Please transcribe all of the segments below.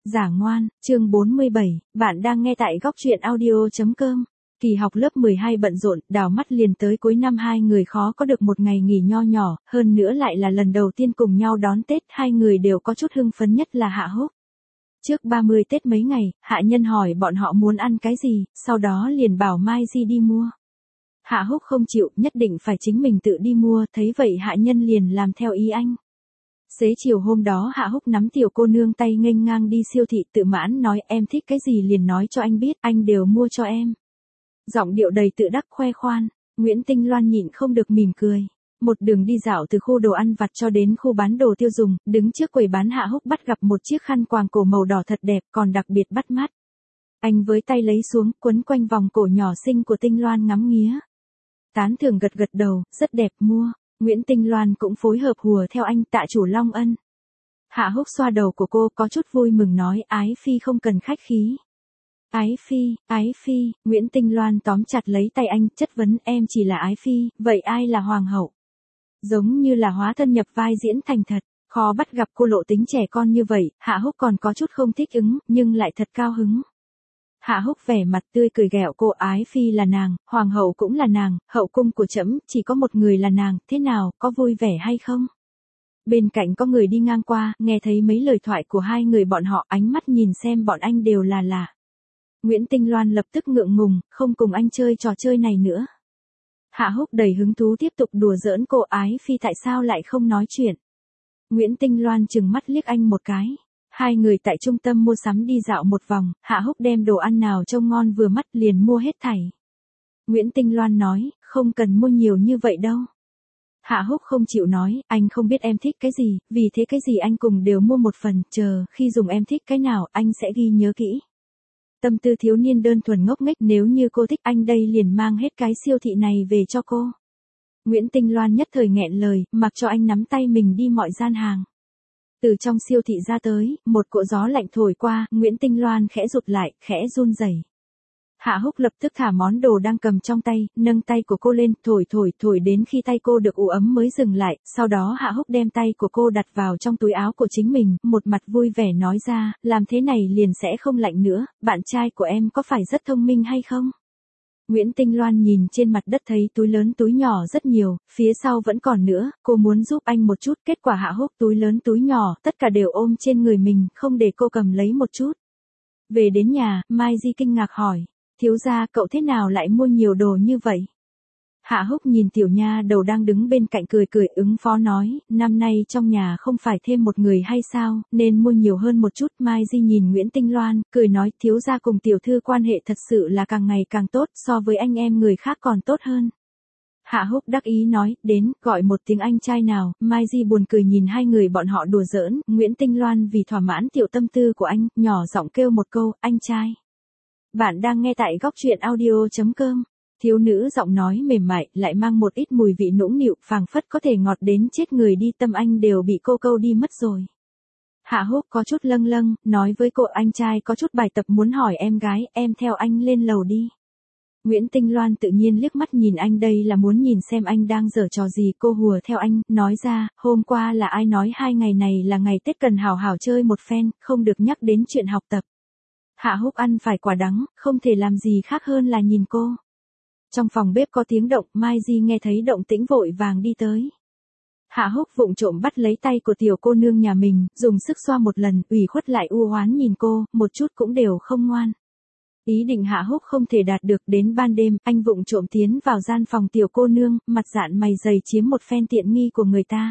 Giả ngoan, chương 47, bạn đang nghe tại góc truyện audio.com. Kỳ học lớp 12 bận rộn, đảo mắt liền tới cuối năm hai người khó có được một ngày nghỉ nho nhỏ, hơn nữa lại là lần đầu tiên cùng nhau đón Tết, hai người đều có chút hưng phấn nhất là Hạ Húc. Trước 30 Tết mấy ngày, Hạ Nhân hỏi bọn họ muốn ăn cái gì, sau đó liền bảo Mai Di đi mua. Hạ Húc không chịu, nhất định phải chính mình tự đi mua, thấy vậy Hạ Nhân liền làm theo ý anh. Xế chiều hôm đó Hạ Húc nắm tiểu cô nương tay nghênh ngang đi siêu thị tự mãn nói em thích cái gì liền nói cho anh biết, anh đều mua cho em. Giọng điệu đầy tự đắc khoe khoan, Nguyễn Tinh Loan nhịn không được mỉm cười. Một đường đi dạo từ khu đồ ăn vặt cho đến khu bán đồ tiêu dùng, đứng trước quầy bán Hạ Húc bắt gặp một chiếc khăn quàng cổ màu đỏ thật đẹp còn đặc biệt bắt mắt. Anh với tay lấy xuống quấn quanh vòng cổ nhỏ xinh của Tinh Loan ngắm nghía. Tán thưởng gật gật đầu, rất đẹp mua. Nguyễn Tinh Loan cũng phối hợp hùa theo anh tạ chủ Long Ân. Hạ Húc xoa đầu của cô có chút vui mừng nói Ái Phi không cần khách khí. Ái Phi, Nguyễn Tinh Loan tóm chặt lấy tay anh chất vấn em chỉ là Ái Phi, vậy ai là Hoàng hậu? Giống như là hóa thân nhập vai diễn thành thật, khó bắt gặp cô lộ tính trẻ con như vậy, Hạ Húc còn có chút không thích ứng, nhưng lại thật cao hứng. Hạ Húc vẻ mặt tươi cười ghẹo cô Ái Phi là nàng, Hoàng hậu cũng là nàng, hậu cung của trẫm chỉ có một người là nàng, thế nào, có vui vẻ hay không? Bên cạnh có người đi ngang qua, nghe thấy mấy lời thoại của hai người bọn họ ánh mắt nhìn xem bọn anh đều là lạ. Nguyễn Tinh Loan lập tức ngượng ngùng, không cùng anh chơi trò chơi này nữa. Hạ Húc đầy hứng thú tiếp tục đùa giỡn cô Ái Phi tại sao lại không nói chuyện. Nguyễn Tinh Loan trừng mắt liếc anh một cái. Hai người tại trung tâm mua sắm đi dạo một vòng, Hạ Húc đem đồ ăn nào trông ngon vừa mắt liền mua hết thảy. Nguyễn Tinh Loan nói, không cần mua nhiều như vậy đâu. Hạ Húc không chịu nói, anh không biết em thích cái gì, vì thế cái gì anh cùng đều mua một phần, chờ, khi dùng em thích cái nào, anh sẽ ghi nhớ kỹ. Tâm tư thiếu niên đơn thuần ngốc nghếch nếu như cô thích anh đây liền mang hết cái siêu thị này về cho cô. Nguyễn Tinh Loan nhất thời nghẹn lời, mặc cho anh nắm tay mình đi mọi gian hàng. Từ trong siêu thị ra tới, một cỗ gió lạnh thổi qua, Nguyễn Tinh Loan khẽ rụt lại, khẽ run rẩy. Hạ Húc lập tức thả món đồ đang cầm trong tay, nâng tay của cô lên, thổi đến khi tay cô được ủ ấm mới dừng lại, sau đó Hạ Húc đem tay của cô đặt vào trong túi áo của chính mình, một mặt vui vẻ nói ra, làm thế này liền sẽ không lạnh nữa, bạn trai của em có phải rất thông minh hay không? Nguyễn Tinh Loan nhìn trên mặt đất thấy túi lớn túi nhỏ rất nhiều, phía sau vẫn còn nữa, cô muốn giúp anh một chút, kết quả Hạ Húc túi lớn túi nhỏ, tất cả đều ôm trên người mình, không để cô cầm lấy một chút. Về đến nhà, Mai Di kinh ngạc hỏi, thiếu gia cậu thế nào lại mua nhiều đồ như vậy? Hạ Húc nhìn tiểu nha đầu đang đứng bên cạnh cười ứng phó nói, năm nay trong nhà không phải thêm một người hay sao, nên mua nhiều hơn một chút. Mai Di nhìn Nguyễn Tinh Loan, cười nói, thiếu gia cùng tiểu thư quan hệ thật sự là càng ngày càng tốt, so với anh em người khác còn tốt hơn. Hạ Húc đắc ý nói, đến, gọi một tiếng anh trai nào, Mai Di buồn cười nhìn hai người bọn họ đùa giỡn, Nguyễn Tinh Loan vì thỏa mãn tiểu tâm tư của anh, nhỏ giọng kêu một câu, anh trai. Bạn đang nghe tại góc truyện audio.com. Thiếu nữ giọng nói mềm mại, lại mang một ít mùi vị nũng nịu, phảng phất có thể ngọt đến chết người đi, tâm anh đều bị cô câu đi mất rồi. Hạ Húc có chút lâng, nói với cô anh trai có chút bài tập muốn hỏi em gái, em theo anh lên lầu đi. Nguyễn Tinh Loan tự nhiên liếc mắt nhìn anh đây là muốn nhìn xem anh đang giở trò gì, cô hùa theo anh, nói ra, hôm qua là ai nói 2 ngày này là ngày Tết cần hào hào chơi một phen, không được nhắc đến chuyện học tập. Hạ Húc ăn phải quả đắng, không thể làm gì khác hơn là nhìn cô. Trong phòng bếp có tiếng động, Mai Di nghe thấy động tĩnh vội vàng đi tới. Hạ Húc vụng trộm bắt lấy tay của tiểu cô nương nhà mình, dùng sức xoa một lần, ủy khuất lại u oán nhìn cô, một chút cũng đều không ngoan. Ý định Hạ Húc không thể đạt được, đến ban đêm, anh vụng trộm tiến vào gian phòng tiểu cô nương, mặt dạn mày dày chiếm một phen tiện nghi của người ta.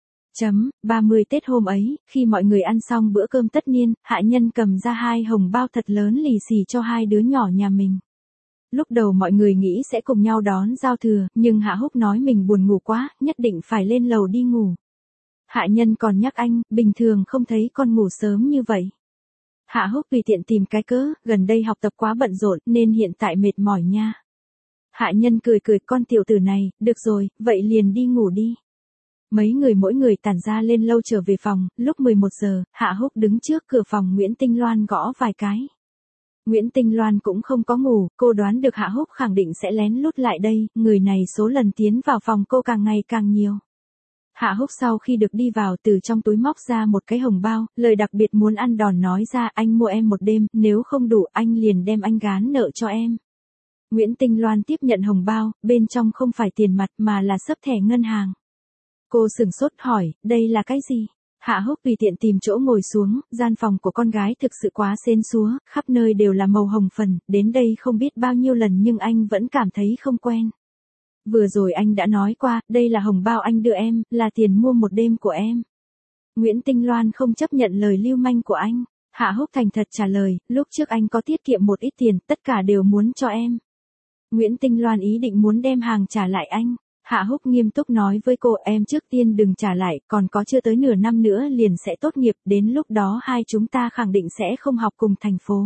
30 Tết hôm ấy, khi mọi người ăn xong bữa cơm tất niên, Hạ Nhân cầm ra 2 hồng bao thật lớn lì xì cho 2 đứa nhỏ nhà mình. Lúc đầu mọi người nghĩ sẽ cùng nhau đón giao thừa, nhưng Hạ Húc nói mình buồn ngủ quá, nhất định phải lên lầu đi ngủ. Hạ Nhân còn nhắc anh, bình thường không thấy con ngủ sớm như vậy. Hạ Húc tùy tiện tìm cái cớ, gần đây học tập quá bận rộn nên hiện tại mệt mỏi nha. Hạ Nhân cười con tiểu tử này, được rồi, vậy liền đi ngủ đi. Mấy người mỗi người tản ra lên lâu trở về phòng, lúc 11 giờ, Hạ Húc đứng trước cửa phòng Nguyễn Tinh Loan gõ vài cái. Nguyễn Tinh Loan cũng không có ngủ, cô đoán được Hạ Húc khẳng định sẽ lén lút lại đây, người này số lần tiến vào phòng cô càng ngày càng nhiều. Hạ Húc sau khi được đi vào từ trong túi móc ra một cái hồng bao, lời đặc biệt muốn ăn đòn nói ra anh mua em một đêm, nếu không đủ anh liền đem anh gán nợ cho em. Nguyễn Tinh Loan tiếp nhận hồng bao, bên trong không phải tiền mặt mà là xấp thẻ ngân hàng. Cô sửng sốt hỏi, đây là cái gì? Hạ Húc tùy tiện tìm chỗ ngồi xuống, gian phòng của con gái thực sự quá xến xúa, khắp nơi đều là màu hồng phấn, đến đây không biết bao nhiêu lần nhưng anh vẫn cảm thấy không quen. Vừa rồi anh đã nói qua, đây là hồng bao anh đưa em, là tiền mua một đêm của em. Nguyễn Tinh Loan không chấp nhận lời lưu manh của anh. Hạ Húc thành thật trả lời, lúc trước anh có tiết kiệm một ít tiền, tất cả đều muốn cho em. Nguyễn Tinh Loan ý định muốn đem hàng trả lại anh. Hạ Húc nghiêm túc nói với cô, em trước tiên đừng trả lại, còn có chưa tới nửa năm nữa liền sẽ tốt nghiệp, đến lúc đó hai chúng ta khẳng định sẽ không học cùng thành phố.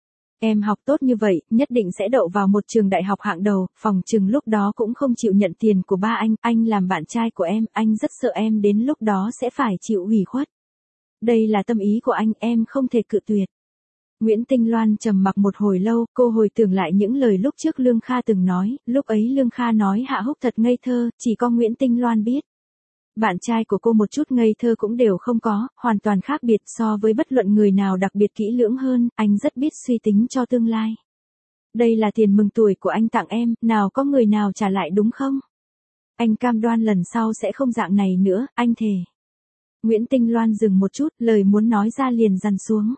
Em học tốt như vậy, nhất định sẽ đậu vào một trường đại học hạng đầu, phòng chừng lúc đó cũng không chịu nhận tiền của ba anh làm bạn trai của em rất sợ em đến lúc đó sẽ phải chịu ủy khuất. Đây là tâm ý của anh, em không thể cự tuyệt. Nguyễn Tinh Loan trầm mặc một hồi lâu, cô hồi tưởng lại những lời lúc trước Lương Kha từng nói, lúc ấy Lương Kha nói Hạ Húc thật ngây thơ, chỉ có Nguyễn Tinh Loan biết. Bạn trai của cô một chút ngây thơ cũng đều không có, hoàn toàn khác biệt so với bất luận người nào đặc biệt kỹ lưỡng hơn, anh rất biết suy tính cho tương lai. Đây là tiền mừng tuổi của anh tặng em, nào có người nào trả lại đúng không? Anh cam đoan lần sau sẽ không dạng này nữa, anh thề. Nguyễn Tinh Loan dừng một chút, lời muốn nói ra liền dằn xuống.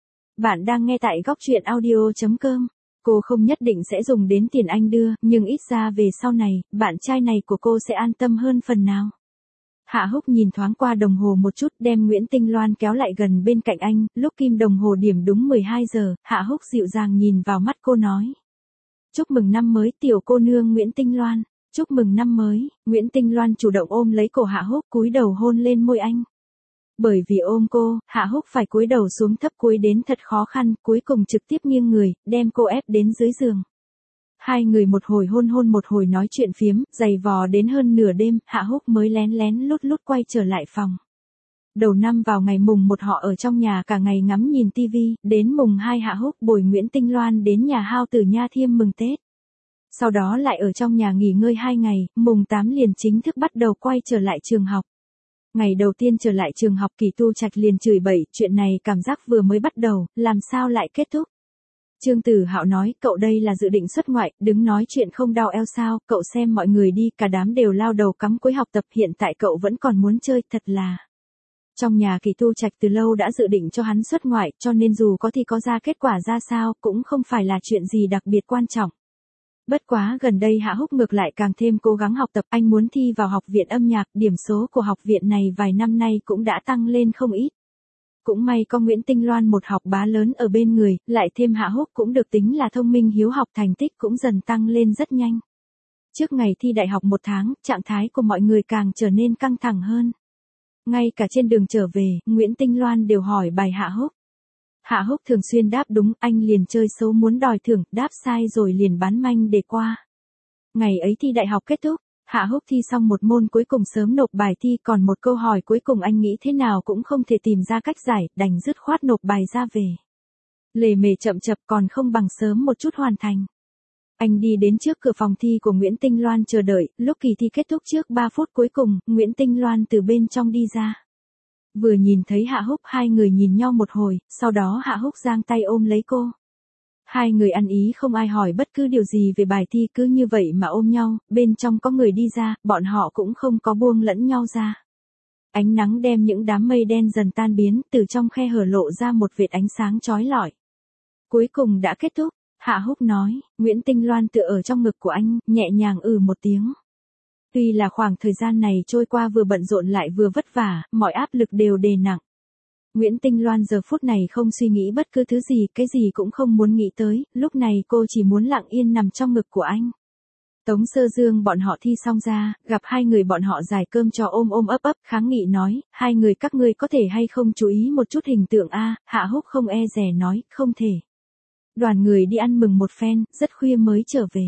Bạn đang nghe tại góc truyện audio.com. Cô không nhất định sẽ dùng đến tiền anh đưa, nhưng ít ra về sau này, bạn trai này của cô sẽ an tâm hơn phần nào. Hạ Húc nhìn thoáng qua đồng hồ một chút, đem Nguyễn Tinh Loan kéo lại gần bên cạnh anh, lúc kim đồng hồ điểm đúng 12 giờ, Hạ Húc dịu dàng nhìn vào mắt cô nói. Chúc mừng năm mới tiểu cô nương Nguyễn Tinh Loan, chúc mừng năm mới. Nguyễn Tinh Loan chủ động ôm lấy cổ Hạ Húc, cúi đầu hôn lên môi anh. Bởi vì ôm cô, Hạ Húc phải cúi đầu xuống thấp cúi đến thật khó khăn, cuối cùng trực tiếp nghiêng người, đem cô ép đến dưới giường. Hai người một hồi hôn một hồi nói chuyện phiếm, giày vò đến hơn nửa đêm, Hạ Húc mới lén lén lút lút quay trở lại phòng. Đầu năm vào ngày mùng 1 họ ở trong nhà cả ngày ngắm nhìn tivi, đến mùng 2 Hạ Húc bồi Nguyễn Tinh Loan đến nhà Hao Tử Nha Thiêm mừng Tết. Sau đó lại ở trong nhà nghỉ ngơi 2 ngày, mùng 8 liền chính thức bắt đầu quay trở lại trường học. Ngày đầu tiên trở lại trường học Kỳ Tu Trạch liền chửi bậy, chuyện này cảm giác vừa mới bắt đầu, làm sao lại kết thúc. Trương Tử Hạo nói, cậu đây là dự định xuất ngoại, đứng nói chuyện không đau eo sao, cậu xem mọi người đi, cả đám đều lao đầu cắm cúi học tập, hiện tại cậu vẫn còn muốn chơi, thật là. Trong nhà Kỳ Tu Trạch từ lâu đã dự định cho hắn xuất ngoại, cho nên dù có thi có ra kết quả ra sao, cũng không phải là chuyện gì đặc biệt quan trọng. Bất quá gần đây Hạ Húc ngược lại càng thêm cố gắng học tập, anh muốn thi vào học viện âm nhạc, điểm số của học viện này vài năm nay cũng đã tăng lên không ít. Cũng may có Nguyễn Tinh Loan một học bá lớn ở bên người, lại thêm Hạ Húc cũng được tính là thông minh hiếu học, thành tích cũng dần tăng lên rất nhanh. Trước ngày thi đại học 1 tháng, trạng thái của mọi người càng trở nên căng thẳng hơn. Ngay cả trên đường trở về, Nguyễn Tinh Loan đều hỏi bài Hạ Húc. Hạ Húc thường xuyên đáp đúng, anh liền chơi xấu muốn đòi thưởng, đáp sai rồi liền bán manh để qua. Ngày ấy thi đại học kết thúc, Hạ Húc thi xong một môn cuối cùng sớm nộp bài thi, còn một câu hỏi cuối cùng anh nghĩ thế nào cũng không thể tìm ra cách giải, đành dứt khoát nộp bài ra về. Lề mề chậm chập còn không bằng sớm một chút hoàn thành. Anh đi đến trước cửa phòng thi của Nguyễn Tinh Loan chờ đợi, lúc kỳ thi kết thúc trước 3 phút cuối cùng, Nguyễn Tinh Loan từ bên trong đi ra. Vừa nhìn thấy Hạ Húc, hai người nhìn nhau một hồi, sau đó Hạ Húc giang tay ôm lấy cô. Hai người ăn ý không ai hỏi bất cứ điều gì về bài thi, cứ như vậy mà ôm nhau, bên trong có người đi ra, bọn họ cũng không có buông lẫn nhau ra. Ánh nắng đem những đám mây đen dần tan biến, từ trong khe hở lộ ra một vệt ánh sáng chói lọi. Cuối cùng đã kết thúc, Hạ Húc nói. Nguyễn Tinh Loan tựa ở trong ngực của anh, nhẹ nhàng một tiếng. Tuy là khoảng thời gian này trôi qua vừa bận rộn lại vừa vất vả, mọi áp lực đều đè nặng. Nguyễn Tinh Loan giờ phút này không suy nghĩ bất cứ thứ gì, cái gì cũng không muốn nghĩ tới, lúc này cô chỉ muốn lặng yên nằm trong ngực của anh. Tống Sơ Dương bọn họ thi xong ra, gặp hai người bọn họ giải cơm cho ôm ôm ấp ấp, kháng nghị nói, hai người các ngươi có thể hay không chú ý một chút hình tượng a? Hạ Húc không e dè nói, không thể. Đoàn người đi ăn mừng một phen, rất khuya mới trở về.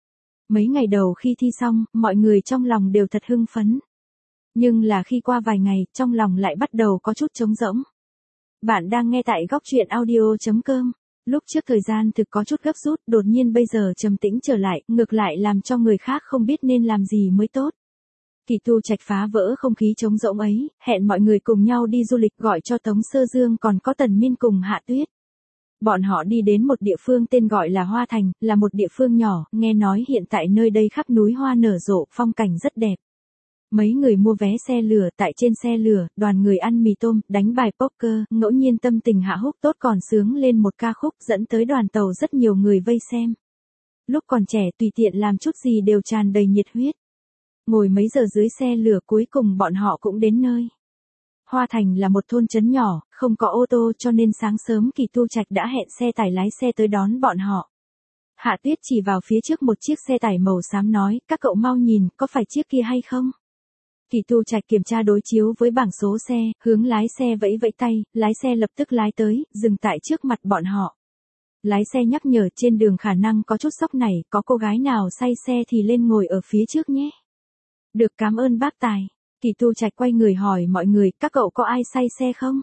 Mấy ngày đầu khi thi xong, mọi người trong lòng đều thật hưng phấn. Nhưng là khi qua vài ngày, trong lòng lại bắt đầu có chút trống rỗng. Bạn đang nghe tại góc truyện audio.com. Lúc trước thời gian thực có chút gấp rút, đột nhiên bây giờ trầm tĩnh trở lại, ngược lại làm cho người khác không biết nên làm gì mới tốt. Kỳ Tu Trạch phá vỡ không khí trống rỗng ấy, hẹn mọi người cùng nhau đi du lịch, gọi cho Tống Sơ Dương còn có Tần Miên cùng Hạ Tuyết. Bọn họ đi đến một địa phương tên gọi là Hoa Thành, là một địa phương nhỏ, nghe nói hiện tại nơi đây khắp núi hoa nở rộ, phong cảnh rất đẹp. Mấy người mua vé xe lửa, tại trên xe lửa, đoàn người ăn mì tôm, đánh bài poker, ngẫu nhiên tâm tình Hạ Húc tốt còn sướng lên một ca khúc, dẫn tới đoàn tàu rất nhiều người vây xem. Lúc còn trẻ tùy tiện làm chút gì đều tràn đầy nhiệt huyết. Ngồi mấy giờ dưới xe lửa cuối cùng bọn họ cũng đến nơi. Hoa Thành là một thôn trấn nhỏ, không có ô tô cho nên sáng sớm Kỳ Tu Trạch đã hẹn xe tải lái xe tới đón bọn họ. Hạ Tuyết chỉ vào phía trước một chiếc xe tải màu xám nói, các cậu mau nhìn, có phải chiếc kia hay không? Kỳ Tu Trạch kiểm tra đối chiếu với bảng số xe, hướng lái xe vẫy vẫy tay, lái xe lập tức lái tới, dừng tại trước mặt bọn họ. Lái xe nhắc nhở trên đường khả năng có chút sóc này, có cô gái nào say xe thì lên ngồi ở phía trước nhé. Được, cảm ơn bác tài. Kỳ Tu Trạch quay người hỏi mọi người, các cậu có ai say xe không?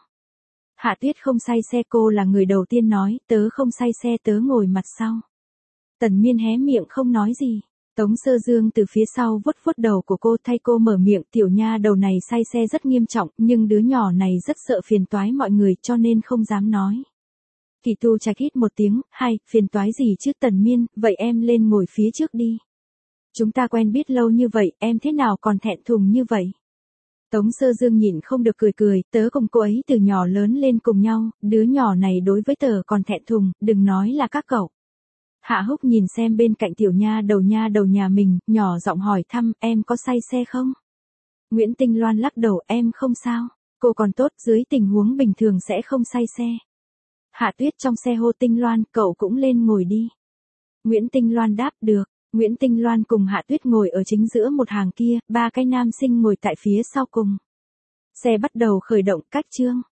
Hạ Tuyết không say xe, cô là người đầu tiên nói, tớ không say xe, tớ ngồi mặt sau. Tần Miên hé miệng không nói gì. Tống Sơ Dương từ phía sau vuốt vuốt đầu của cô thay cô mở miệng, tiểu nha đầu này say xe rất nghiêm trọng, nhưng đứa nhỏ này rất sợ phiền toái mọi người cho nên không dám nói. Kỳ Tu Trạch hít một tiếng, hay, phiền toái gì chứ Tần Miên, vậy em lên ngồi phía trước đi. Chúng ta quen biết lâu như vậy, em thế nào còn thẹn thùng như vậy? Tống Sơ Dương nhịn không được cười cười, tớ cùng cô ấy từ nhỏ lớn lên cùng nhau, đứa nhỏ này đối với tớ còn thẹn thùng, đừng nói là các cậu. Hạ Húc nhìn xem bên cạnh tiểu nha đầu nhà mình, nhỏ giọng hỏi thăm, em có say xe không? Nguyễn Tinh Loan lắc đầu, em không sao, cô còn tốt, dưới tình huống bình thường sẽ không say xe. Hạ Tuyết trong xe hô Tinh Loan, cậu cũng lên ngồi đi. Nguyễn Tinh Loan đáp, được. Nguyễn Tinh Loan cùng Hạ Tuyết ngồi ở chính giữa một hàng kia, ba cái nam sinh ngồi tại phía sau cùng. Xe bắt đầu khởi động, cách chương.